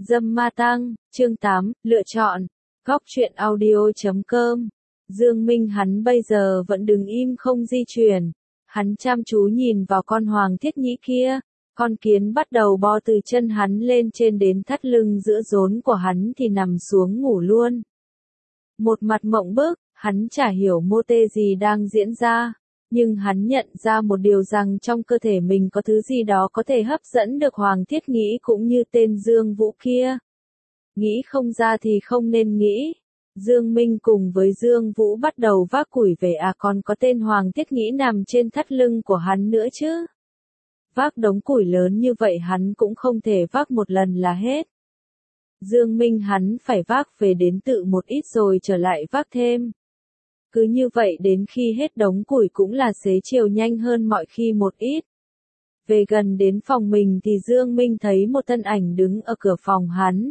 Dâm Ma Tăng, chương 8, lựa chọn. Góc truyện audio.com. Dương Minh hắn bây giờ vẫn đứng im không di chuyển. Hắn chăm chú nhìn vào con hoàng thiết nhĩ kia. Con kiến bắt đầu bo từ chân hắn lên trên đến thắt lưng giữa rốn của hắn thì nằm xuống ngủ luôn. Một mặt mộng bức, hắn chả hiểu mô tê gì đang diễn ra. Nhưng hắn nhận ra một điều rằng trong cơ thể mình có thứ gì đó có thể hấp dẫn được Hoàng Thiết Nhĩ cũng như tên Dương Vũ kia. Nghĩ không ra thì không nên nghĩ. Dương Minh cùng với Dương Vũ bắt đầu vác củi về còn có tên Hoàng Thiết Nhĩ nằm trên thắt lưng của hắn nữa chứ. Vác đống củi lớn như vậy hắn cũng không thể vác một lần là hết. Dương Minh hắn phải vác về đến tự một ít rồi trở lại vác thêm. Cứ như vậy đến khi hết đống củi cũng là xế chiều nhanh hơn mọi khi một ít. Về gần đến phòng mình thì Dương Minh thấy một thân ảnh đứng ở cửa phòng hắn.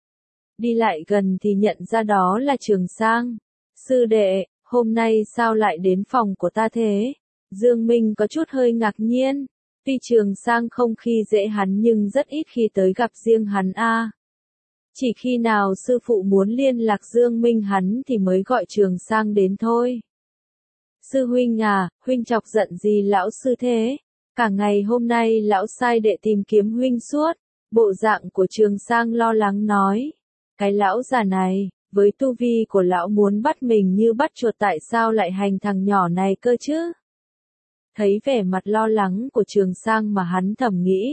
Đi lại gần thì nhận ra đó là Trường Sang. Sư đệ, hôm nay sao lại đến phòng của ta thế? Dương Minh có chút hơi ngạc nhiên. Tuy Trường Sang không khi dễ hắn nhưng rất ít khi tới gặp riêng hắn Chỉ khi nào sư phụ muốn liên lạc Dương Minh hắn thì mới gọi Trường Sang đến thôi. Sư huynh huynh chọc giận gì lão sư thế? Cả ngày hôm nay lão sai đệ tìm kiếm huynh suốt. Bộ dạng của Trường Sang lo lắng nói. Cái lão già này, với tu vi của lão muốn bắt mình như bắt chuột tại sao lại hành thằng nhỏ này cơ chứ? Thấy vẻ mặt lo lắng của Trường Sang mà hắn thầm nghĩ.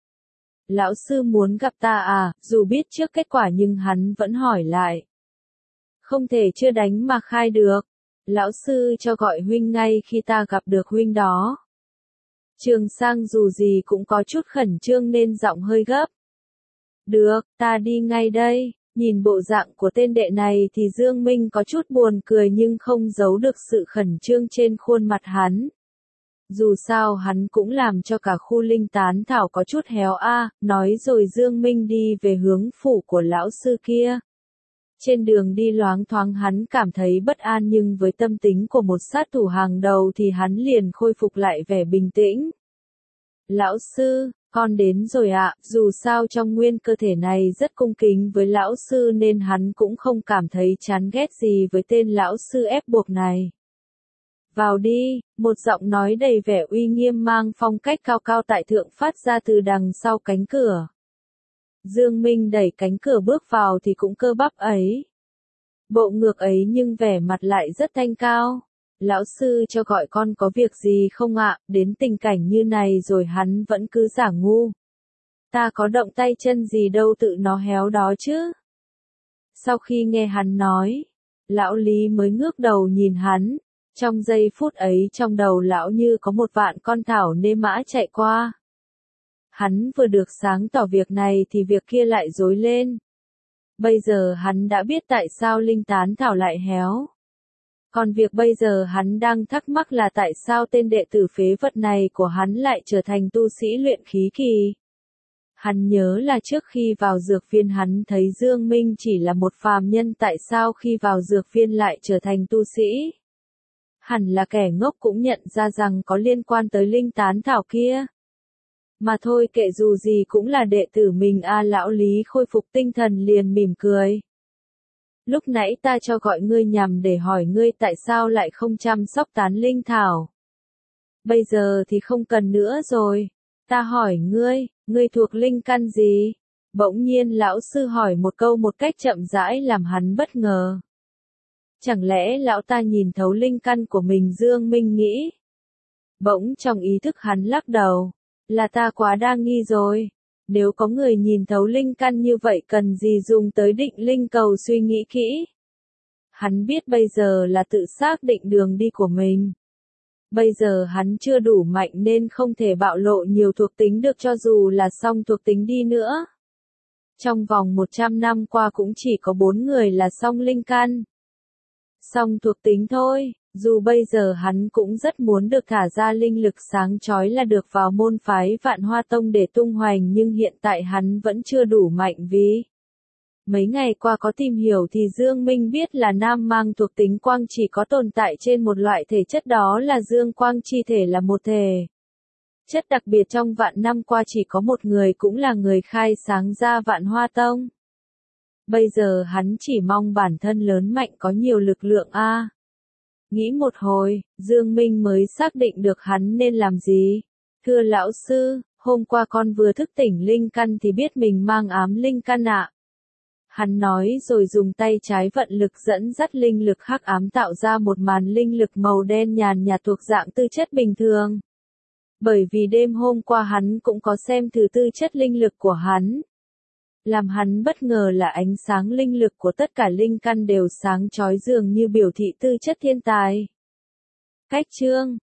Lão sư muốn gặp ta dù biết trước kết quả nhưng hắn vẫn hỏi lại. Không thể chưa đánh mà khai được. Lão sư cho gọi huynh ngay khi ta gặp được huynh đó. Trường Sang dù gì cũng có chút khẩn trương nên giọng hơi gấp. Được, ta đi ngay đây. Nhìn bộ dạng của tên đệ này thì Dương Minh có chút buồn cười nhưng không giấu được sự khẩn trương trên khuôn mặt hắn. Dù sao hắn cũng làm cho cả khu linh tán thảo có chút héo nói rồi Dương Minh đi về hướng phủ của lão sư kia. Trên đường đi loáng thoáng hắn cảm thấy bất an nhưng với tâm tính của một sát thủ hàng đầu thì hắn liền khôi phục lại vẻ bình tĩnh. Lão sư, con đến rồi dù sao trong nguyên cơ thể này rất cung kính với lão sư nên hắn cũng không cảm thấy chán ghét gì với tên lão sư ép buộc này. Vào đi, một giọng nói đầy vẻ uy nghiêm mang phong cách cao cao tại thượng phát ra từ đằng sau cánh cửa. Dương Minh đẩy cánh cửa bước vào thì cũng cơ bắp ấy. Bộ ngược ấy nhưng vẻ mặt lại rất thanh cao. Lão sư cho gọi con có việc gì không đến tình cảnh như này rồi hắn vẫn cứ giả ngu. Ta có động tay chân gì đâu tự nó héo đó chứ. Sau khi nghe hắn nói, lão Lý mới ngước đầu nhìn hắn. Trong giây phút ấy trong đầu lão như có một vạn con thảo nê mã chạy qua. Hắn vừa được sáng tỏ việc này thì việc kia lại rối lên. Bây giờ hắn đã biết tại sao linh tán thảo lại héo. Còn việc bây giờ hắn đang thắc mắc là tại sao tên đệ tử phế vật này của hắn lại trở thành tu sĩ luyện khí kỳ. Hắn nhớ là trước khi vào dược viên hắn thấy Dương Minh chỉ là một phàm nhân tại sao khi vào dược viên lại trở thành tu sĩ. Hẳn là kẻ ngốc cũng nhận ra rằng có liên quan tới linh tán thảo kia. Mà thôi kệ dù gì cũng là đệ tử mình lão Lý khôi phục tinh thần liền mỉm cười. Lúc nãy ta cho gọi ngươi nhằm để hỏi ngươi tại sao lại không chăm sóc tán linh thảo. Bây giờ thì không cần nữa rồi. Ta hỏi ngươi thuộc linh căn gì? Bỗng nhiên lão sư hỏi một câu một cách chậm rãi làm hắn bất ngờ. Chẳng lẽ lão ta nhìn thấu linh căn của mình? Dương Minh nghĩ. Bỗng trong ý thức hắn lắc đầu. Là ta quá đa nghi rồi. Nếu có người nhìn thấu linh căn như vậy cần gì dùng tới định linh cầu suy nghĩ kỹ. Hắn biết bây giờ là tự xác định đường đi của mình. Bây giờ hắn chưa đủ mạnh nên không thể bạo lộ nhiều thuộc tính được cho dù là song thuộc tính đi nữa. Trong vòng 100 năm qua cũng chỉ có 4 người là song linh căn. Song thuộc tính thôi, dù bây giờ hắn cũng rất muốn được thả ra linh lực sáng chói là được vào môn phái Vạn Hoa Tông để tung hoành nhưng hiện tại hắn vẫn chưa đủ mạnh vì. Mấy ngày qua có tìm hiểu thì Dương Minh biết là nam mang thuộc tính quang chỉ có tồn tại trên một loại thể chất đó là dương quang chi thể là một thể. Chất đặc biệt trong vạn năm qua chỉ có một người, cũng là người khai sáng ra Vạn Hoa Tông. Bây giờ hắn chỉ mong bản thân lớn mạnh có nhiều lực lượng a. Nghĩ một hồi, Dương Minh mới xác định được hắn nên làm gì. Thưa lão sư, hôm qua con vừa thức tỉnh linh căn thì biết mình mang ám linh căn ạ. Hắn nói rồi dùng tay trái vận lực dẫn dắt linh lực hắc ám tạo ra một màn linh lực màu đen nhàn nhạt thuộc dạng tư chất bình thường. Bởi vì đêm hôm qua hắn cũng có xem thử tư chất linh lực của hắn. Làm hắn bất ngờ là ánh sáng linh lực của tất cả linh căn đều sáng chói dường như biểu thị tư chất thiên tài. Cách chương